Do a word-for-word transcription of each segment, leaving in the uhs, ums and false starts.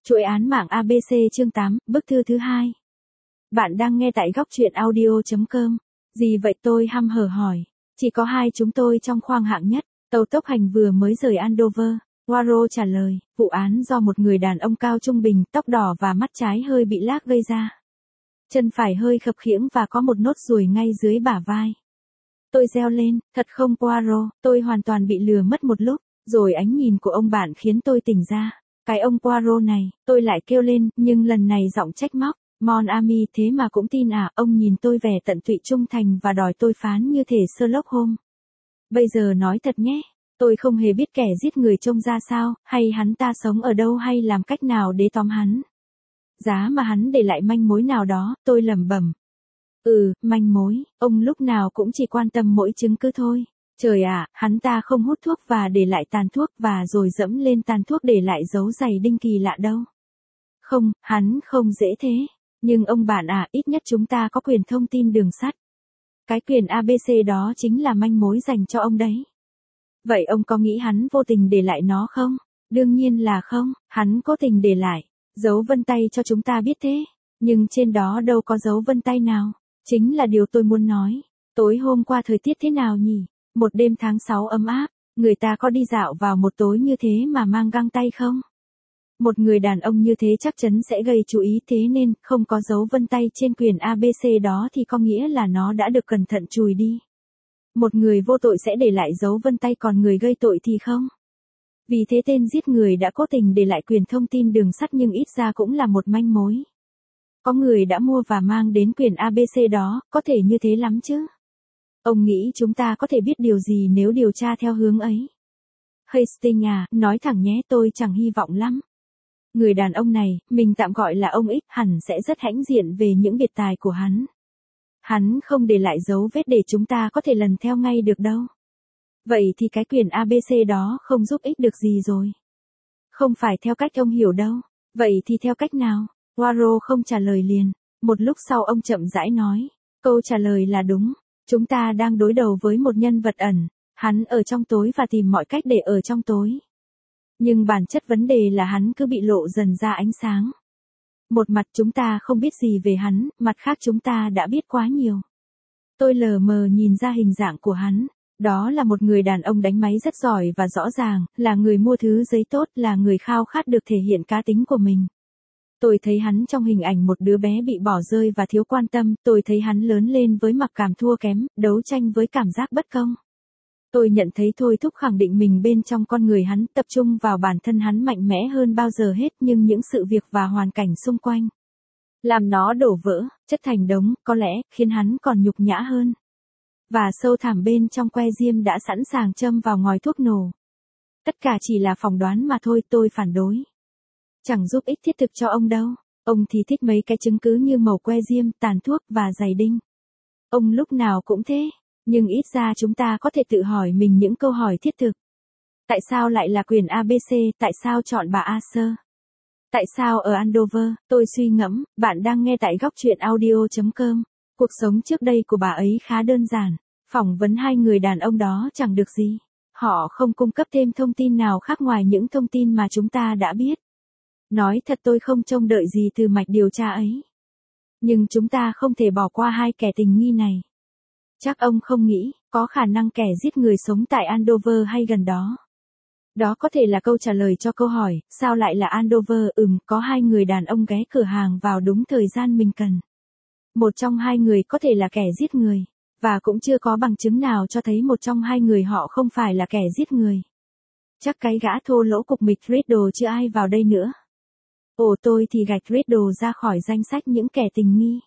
Chuỗi án mạng a bê xê chương tám, bức thư thứ hai. Bạn đang nghe tại góc truyện audio chấm com. Gì vậy tôi hăm hở hỏi. Chỉ có hai chúng tôi trong khoang hạng nhất. Tàu tốc hành vừa mới rời Andover. Poirot trả lời, vụ án do một người đàn ông cao trung bình, tóc đỏ và mắt trái hơi bị lác gây ra. Chân phải hơi khập khiễng và có một nốt ruồi ngay dưới bả vai. Tôi reo lên, thật không Poirot, tôi hoàn toàn bị lừa mất một lúc, rồi ánh nhìn của ông bạn khiến tôi tỉnh ra. Cái ông Poirot này, tôi lại kêu lên, nhưng lần này giọng trách móc. Mon ami, thế mà cũng tin à? Ông nhìn tôi vẻ tận tụy trung thành và đòi tôi phán như thể Sherlock Holmes. Bây giờ nói thật nhé, tôi không hề biết kẻ giết người trông ra sao, hay hắn ta sống ở đâu hay làm cách nào để tóm hắn. Giá mà hắn để lại manh mối nào đó, tôi lẩm bẩm. Ừ, manh mối, ông lúc nào cũng chỉ quan tâm mỗi chứng cứ thôi. Trời ạ, hắn ta không hút thuốc và để lại tàn thuốc và rồi dẫm lên tàn thuốc để lại dấu giày đinh kỳ lạ đâu. Không, hắn không dễ thế. Nhưng ông bạn à, ít nhất chúng ta có quyền thông tin đường sắt. Cái quyền a bê xê đó chính là manh mối dành cho ông đấy. Vậy ông có nghĩ hắn vô tình để lại nó không? Đương nhiên là không, hắn cố tình để lại dấu vân tay cho chúng ta biết thế. Nhưng trên đó đâu có dấu vân tay nào. Chính là điều tôi muốn nói. Tối hôm qua thời tiết thế nào nhỉ? Một đêm tháng sáu ấm áp, người ta có đi dạo vào một tối như thế mà mang găng tay không? Một người đàn ông như thế chắc chắn sẽ gây chú ý, thế nên không có dấu vân tay trên quyển a bê xê đó thì có nghĩa là nó đã được cẩn thận chùi đi. Một người vô tội sẽ để lại dấu vân tay, còn người gây tội thì không. Vì thế tên giết người đã cố tình để lại quyển thông tin đường sắt, nhưng ít ra cũng là một manh mối. Có người đã mua và mang đến quyển a bê xê đó, có thể như thế lắm chứ. Ông nghĩ chúng ta có thể biết điều gì nếu điều tra theo hướng ấy? Hastings à, nói thẳng nhé, tôi chẳng hy vọng lắm. Người đàn ông này, mình tạm gọi là ông X, hẳn sẽ rất hãnh diện về những biệt tài của hắn. Hắn không để lại dấu vết để chúng ta có thể lần theo ngay được đâu. Vậy thì cái quyền a bê xê đó không giúp ích được gì rồi. Không phải theo cách ông hiểu đâu. Vậy thì theo cách nào? Poirot không trả lời liền. Một lúc sau ông chậm rãi nói. Câu trả lời là đúng. Chúng ta đang đối đầu với một nhân vật ẩn. Hắn ở trong tối và tìm mọi cách để ở trong tối. Nhưng bản chất vấn đề là hắn cứ bị lộ dần ra ánh sáng. Một mặt chúng ta không biết gì về hắn, mặt khác chúng ta đã biết quá nhiều. Tôi lờ mờ nhìn ra hình dạng của hắn. Đó là một người đàn ông đánh máy rất giỏi và rõ ràng, là người mua thứ giấy tốt, là người khao khát được thể hiện cá tính của mình. Tôi thấy hắn trong hình ảnh một đứa bé bị bỏ rơi và thiếu quan tâm, tôi thấy hắn lớn lên với mặc cảm thua kém, đấu tranh với cảm giác bất công. Tôi nhận thấy thôi thúc khẳng định mình bên trong con người hắn, tập trung vào bản thân hắn mạnh mẽ hơn bao giờ hết, nhưng những sự việc và hoàn cảnh xung quanh làm nó đổ vỡ, chất thành đống, có lẽ khiến hắn còn nhục nhã hơn. Và sâu thẳm bên trong que diêm đã sẵn sàng châm vào ngòi thuốc nổ. Tất cả chỉ là phỏng đoán mà thôi, tôi phản đối. Chẳng giúp ích thiết thực cho ông đâu. Ông thì thích mấy cái chứng cứ như mẩu que diêm, tàn thuốc và giày đinh. Ông lúc nào cũng thế. Nhưng ít ra chúng ta có thể tự hỏi mình những câu hỏi thiết thực. Tại sao lại là quyền a bê xê? Tại sao chọn bà Arthur? Tại sao ở Andover? Tôi suy ngẫm, bạn đang nghe tại góc truyện audio chấm com. Cuộc sống trước đây của bà ấy khá đơn giản. Phỏng vấn hai người đàn ông đó chẳng được gì. Họ không cung cấp thêm thông tin nào khác ngoài những thông tin mà chúng ta đã biết. Nói thật, tôi không trông đợi gì từ mạch điều tra ấy. Nhưng chúng ta không thể bỏ qua hai kẻ tình nghi này. Chắc ông không nghĩ, có khả năng kẻ giết người sống tại Andover hay gần đó. Đó có thể là câu trả lời cho câu hỏi, sao lại là Andover? Ừm, có hai người đàn ông ghé cửa hàng vào đúng thời gian mình cần. Một trong hai người có thể là kẻ giết người, và cũng chưa có bằng chứng nào cho thấy một trong hai người họ không phải là kẻ giết người. Chắc cái gã thô lỗ cục mịch Riddle chưa ai vào đây nữa. Ồ, tôi thì gạch Riddle ra khỏi danh sách những kẻ tình nghi.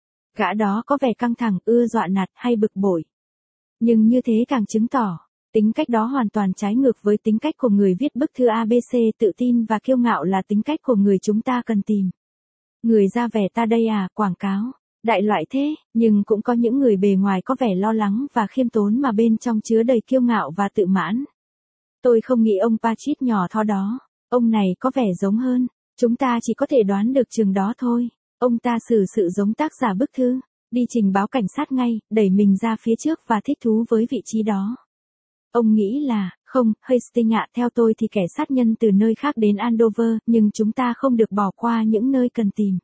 Gã đó có vẻ căng thẳng, ưa dọa nạt hay bực bội. Nhưng như thế càng chứng tỏ, tính cách đó hoàn toàn trái ngược với tính cách của người viết bức thư a bê xê. Tự tin và kiêu ngạo là tính cách của người chúng ta cần tìm. Người ra vẻ ta đây à, quảng cáo, đại loại thế, nhưng cũng có những người bề ngoài có vẻ lo lắng và khiêm tốn mà bên trong chứa đầy kiêu ngạo và tự mãn. Tôi không nghĩ ông Patrick nhỏ thó đó, ông này có vẻ giống hơn, chúng ta chỉ có thể đoán được chừng đó thôi. Ông ta xử sự giống tác giả bức thư, đi trình báo cảnh sát ngay, đẩy mình ra phía trước và thích thú với vị trí đó. Ông nghĩ là, Không, Hastings ạ, theo tôi thì kẻ sát nhân từ nơi khác đến Andover, nhưng chúng ta không được bỏ qua những nơi cần tìm.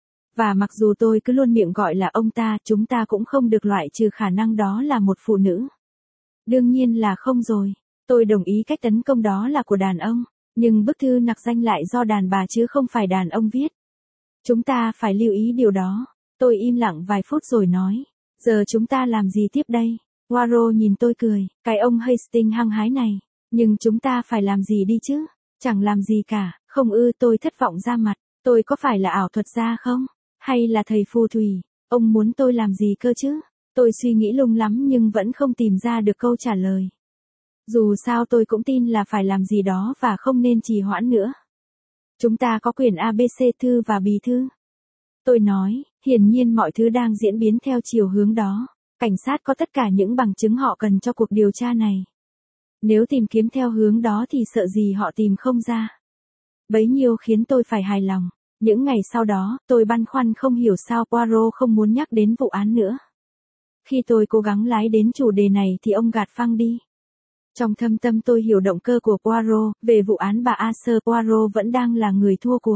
Và mặc dù tôi cứ luôn miệng gọi là ông ta, chúng ta cũng không được loại trừ khả năng đó là một phụ nữ. Đương nhiên là không rồi. Tôi đồng ý cách tấn công đó là của đàn ông, nhưng bức thư nặc danh lại do đàn bà chứ không phải đàn ông viết. Chúng ta phải lưu ý điều đó. Tôi im lặng vài phút rồi nói. Giờ chúng ta làm gì tiếp đây? Poirot nhìn tôi cười. Cái ông Hastings hăng hái này. Nhưng chúng ta phải làm gì đi chứ? Chẳng làm gì cả. Không ư, tôi thất vọng ra mặt. Tôi có phải là ảo thuật gia không? Hay là thầy phù thủy? Ông muốn tôi làm gì cơ chứ? Tôi suy nghĩ lung lắm nhưng vẫn không tìm ra được câu trả lời. Dù sao tôi cũng tin là phải làm gì đó và không nên trì hoãn nữa. Chúng ta có quyền a bê xê thư và bì thư. Tôi nói, hiển nhiên mọi thứ đang diễn biến theo chiều hướng đó. Cảnh sát có tất cả những bằng chứng họ cần cho cuộc điều tra này. Nếu tìm kiếm theo hướng đó thì sợ gì họ tìm không ra. Bấy nhiêu khiến tôi phải hài lòng. Những ngày sau đó, tôi băn khoăn không hiểu sao Poirot không muốn nhắc đến vụ án nữa. Khi tôi cố gắng lái đến chủ đề này thì ông gạt phăng đi. Trong thâm tâm tôi hiểu động cơ của Poirot, về vụ án bà Arthur Poirot vẫn đang là người thua cuộc.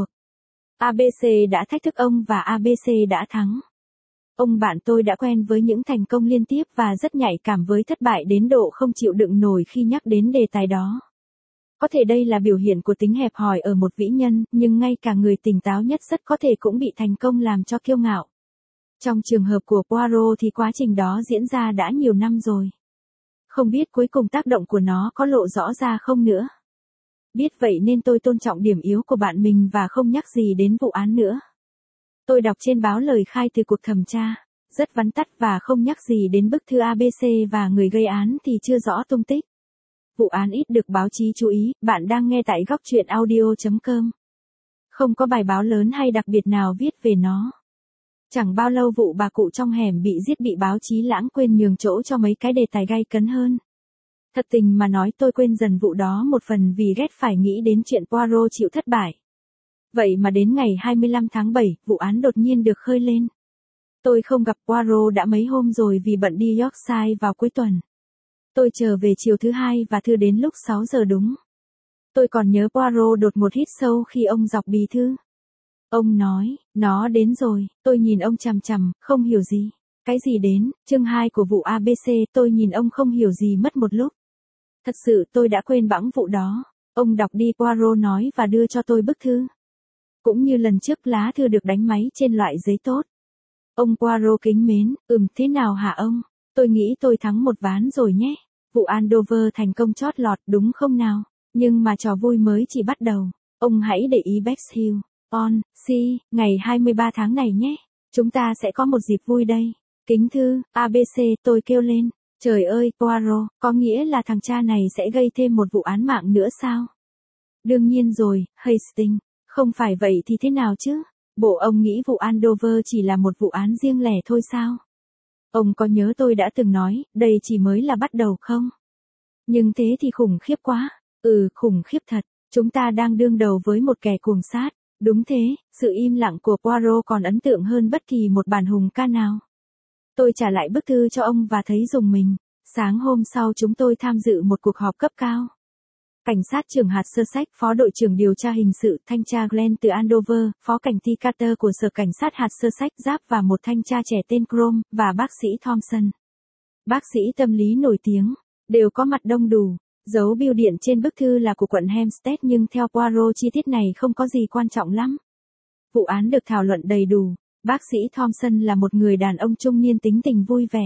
a bê xê đã thách thức ông và a bê xê đã thắng. Ông bạn tôi đã quen với những thành công liên tiếp và rất nhạy cảm với thất bại đến độ không chịu đựng nổi khi nhắc đến đề tài đó. Có thể đây là biểu hiện của tính hẹp hòi ở một vĩ nhân, nhưng ngay cả người tỉnh táo nhất rất có thể cũng bị thành công làm cho kiêu ngạo. Trong trường hợp của Poirot thì quá trình đó diễn ra đã nhiều năm rồi. Không biết cuối cùng tác động của nó có lộ rõ ra không nữa. Biết vậy nên tôi tôn trọng điểm yếu của bạn mình và không nhắc gì đến vụ án nữa. Tôi đọc trên báo lời khai từ cuộc thẩm tra, rất vắn tắt và không nhắc gì đến bức thư a bê xê và người gây án thì chưa rõ tung tích. Vụ án ít được báo chí chú ý, bạn đang nghe tại góc truyện audio chấm com. Không có bài báo lớn hay đặc biệt nào viết về nó. Chẳng bao lâu vụ bà cụ trong hẻm bị giết bị báo chí lãng quên nhường chỗ cho mấy cái đề tài gay cấn hơn. Thật tình mà nói tôi quên dần vụ đó một phần vì ghét phải nghĩ đến chuyện Poirot chịu thất bại. Vậy mà đến ngày hai mươi lăm tháng bảy, vụ án đột nhiên được khơi lên. Tôi không gặp Poirot đã mấy hôm rồi vì bận đi Yorkshire vào cuối tuần. Tôi trở về chiều thứ hai và thư đến lúc sáu giờ đúng. Tôi còn nhớ Poirot đột một hít sâu khi ông đọc bì thư. Ông nói, nó đến rồi, tôi nhìn ông chằm chằm, không hiểu gì. Cái gì đến, chương hai của vụ a bê xê, tôi nhìn ông không hiểu gì mất một lúc. Thật sự tôi đã quên bẵng vụ đó. Ông đọc đi, Poirot nói và đưa cho tôi bức thư. Cũng như lần trước lá thư được đánh máy trên loại giấy tốt. Ông Poirot kính mến, ừm thế nào hả ông? Tôi nghĩ tôi thắng một ván rồi nhé. Vụ Andover thành công chót lọt đúng không nào? Nhưng mà trò vui mới chỉ bắt đầu. Ông hãy để ý Bexhill, on, si, ngày hai mươi ba tháng này nhé. Chúng ta sẽ có một dịp vui đây. Kính thư, a bê xê, tôi kêu lên. Trời ơi, Poirot, có nghĩa là thằng cha này sẽ gây thêm một vụ án mạng nữa sao? Đương nhiên rồi, Hastings. Không phải vậy thì thế nào chứ? Bộ ông nghĩ vụ Andover chỉ là một vụ án riêng lẻ thôi sao? Ông có nhớ tôi đã từng nói, đây chỉ mới là bắt đầu không? Nhưng thế thì khủng khiếp quá. Ừ, khủng khiếp thật. Chúng ta đang đương đầu với một kẻ cuồng sát. Đúng thế, sự im lặng của Poirot còn ấn tượng hơn bất kỳ một bản hùng ca nào. Tôi trả lại bức thư cho ông và thấy rùng mình. Sáng hôm sau chúng tôi tham dự một cuộc họp cấp cao. Cảnh sát trưởng hạt Sussex, phó đội trưởng điều tra hình sự, thanh tra Glenn từ Andover, phó cảnh T. Carter của sở cảnh sát hạt Sussex Giáp và một thanh tra trẻ tên Crom, và bác sĩ Thompson. Bác sĩ tâm lý nổi tiếng, đều có mặt đông đủ. Dấu bưu điện trên bức thư là của quận Hampstead nhưng theo Poirot chi tiết này không có gì quan trọng lắm. Vụ án được thảo luận đầy đủ. Bác sĩ Thompson là một người đàn ông trung niên tính tình vui vẻ.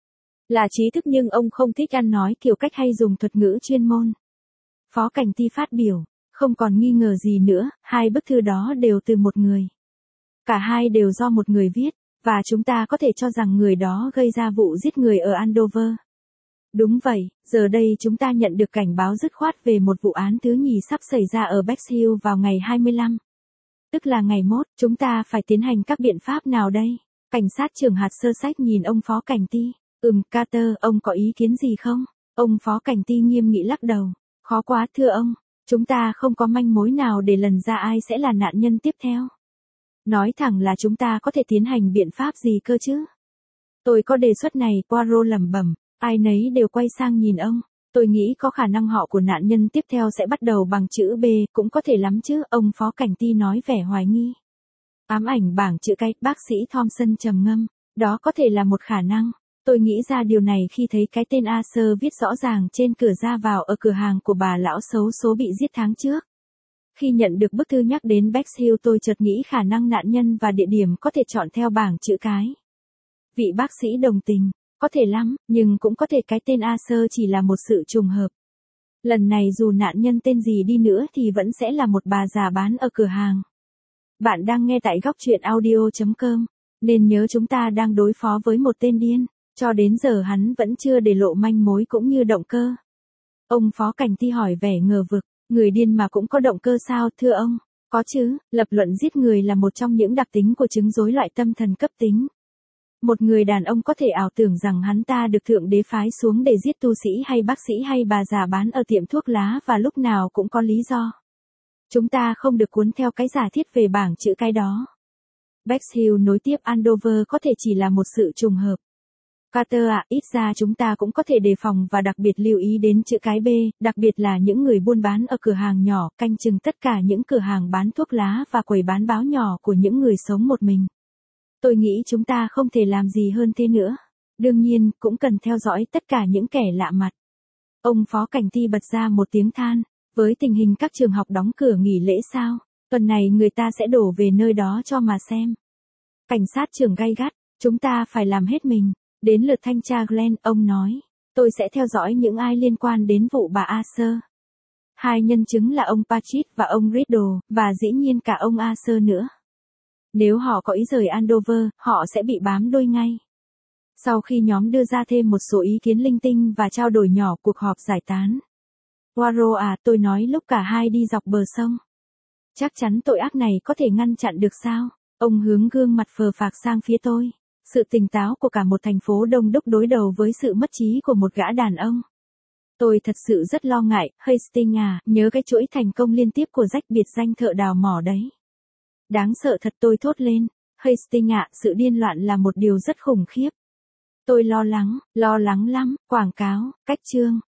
Là trí thức nhưng ông không thích ăn nói kiểu cách hay dùng thuật ngữ chuyên môn. Phó cảnh Ti phát biểu, không còn nghi ngờ gì nữa, hai bức thư đó đều từ một người. Cả hai đều do một người viết, và chúng ta có thể cho rằng người đó gây ra vụ giết người ở Andover. Đúng vậy, giờ đây chúng ta nhận được cảnh báo dứt khoát về một vụ án thứ nhì sắp xảy ra ở Bexhill vào ngày hai mươi lăm. Tức là ngày mốt, chúng ta phải tiến hành các biện pháp nào đây? Cảnh sát trưởng hạt Sussex nhìn ông phó cảnh Ti. Ừm, Carter, ông có ý kiến gì không? Ông phó cảnh Ti nghiêm nghị lắc đầu. Khó quá thưa ông, chúng ta không có manh mối nào để lần ra ai sẽ là nạn nhân tiếp theo. Nói thẳng là chúng ta có thể tiến hành biện pháp gì cơ chứ? Tôi có đề xuất này, Poirot lẩm bẩm, ai nấy đều quay sang nhìn ông. Tôi nghĩ có khả năng họ của nạn nhân tiếp theo sẽ bắt đầu bằng chữ B, cũng có thể lắm chứ, ông Phó Cảnh Ti nói vẻ hoài nghi. Ám ảnh bảng chữ cái, bác sĩ Thompson trầm ngâm, đó có thể là một khả năng. Tôi nghĩ ra điều này khi thấy cái tên Arthur viết rõ ràng trên cửa ra vào ở cửa hàng của bà lão xấu số bị giết tháng trước. Khi nhận được bức thư nhắc đến Bexhill tôi chợt nghĩ khả năng nạn nhân và địa điểm có thể chọn theo bảng chữ cái. Vị bác sĩ đồng tình, có thể lắm, nhưng cũng có thể cái tên Arthur chỉ là một sự trùng hợp. Lần này dù nạn nhân tên gì đi nữa thì vẫn sẽ là một bà già bán ở cửa hàng. Bạn đang nghe tại góc truyện audio chấm com, nên nhớ chúng ta đang đối phó với một tên điên, cho đến giờ hắn vẫn chưa để lộ manh mối cũng như động cơ. Ông Phó Cảnh Ti hỏi vẻ ngờ vực, người điên mà cũng có động cơ sao thưa ông? Có chứ, lập luận giết người là một trong những đặc tính của chứng rối loạn tâm thần cấp tính. Một người đàn ông có thể ảo tưởng rằng hắn ta được thượng đế phái xuống để giết tu sĩ hay bác sĩ hay bà già bán ở tiệm thuốc lá và lúc nào cũng có lý do. Chúng ta không được cuốn theo cái giả thiết về bảng chữ cái đó. Bexhill nối tiếp Andover có thể chỉ là một sự trùng hợp. Carter à, ít ra chúng ta cũng có thể đề phòng và đặc biệt lưu ý đến chữ cái B, đặc biệt là những người buôn bán ở cửa hàng nhỏ, canh chừng tất cả những cửa hàng bán thuốc lá và quầy bán báo nhỏ của những người sống một mình. Tôi nghĩ chúng ta không thể làm gì hơn thế nữa. Đương nhiên, cũng cần theo dõi tất cả những kẻ lạ mặt. Ông Phó Cảnh Ti bật ra một tiếng than, với tình hình các trường học đóng cửa nghỉ lễ sao, tuần này người ta sẽ đổ về nơi đó cho mà xem. Cảnh sát trưởng gay gắt, chúng ta phải làm hết mình. Đến lượt thanh tra Glenn, ông nói, tôi sẽ theo dõi những ai liên quan đến vụ bà Arthur. Hai nhân chứng là ông Patrick và ông Riddle, và dĩ nhiên cả ông Arthur nữa. Nếu họ có ý rời Andover, họ sẽ bị bám đuôi ngay. Sau khi nhóm đưa ra thêm một số ý kiến linh tinh và trao đổi nhỏ, cuộc họp giải tán. Poirot à, tôi nói lúc cả hai đi dọc bờ sông. Chắc chắn tội ác này có thể ngăn chặn được sao? Ông hướng gương mặt phờ phạc sang phía tôi. Sự tỉnh táo của cả một thành phố đông đúc đối đầu với sự mất trí của một gã đàn ông. Tôi thật sự rất lo ngại, Hastings à, nhớ cái chuỗi thành công liên tiếp của Jack biệt danh thợ đào mỏ đấy. Đáng sợ thật, tôi thốt lên. Hastings ạ, sự điên loạn là một điều rất khủng khiếp. Tôi lo lắng, lo lắng lắm, quảng cáo, cách chương.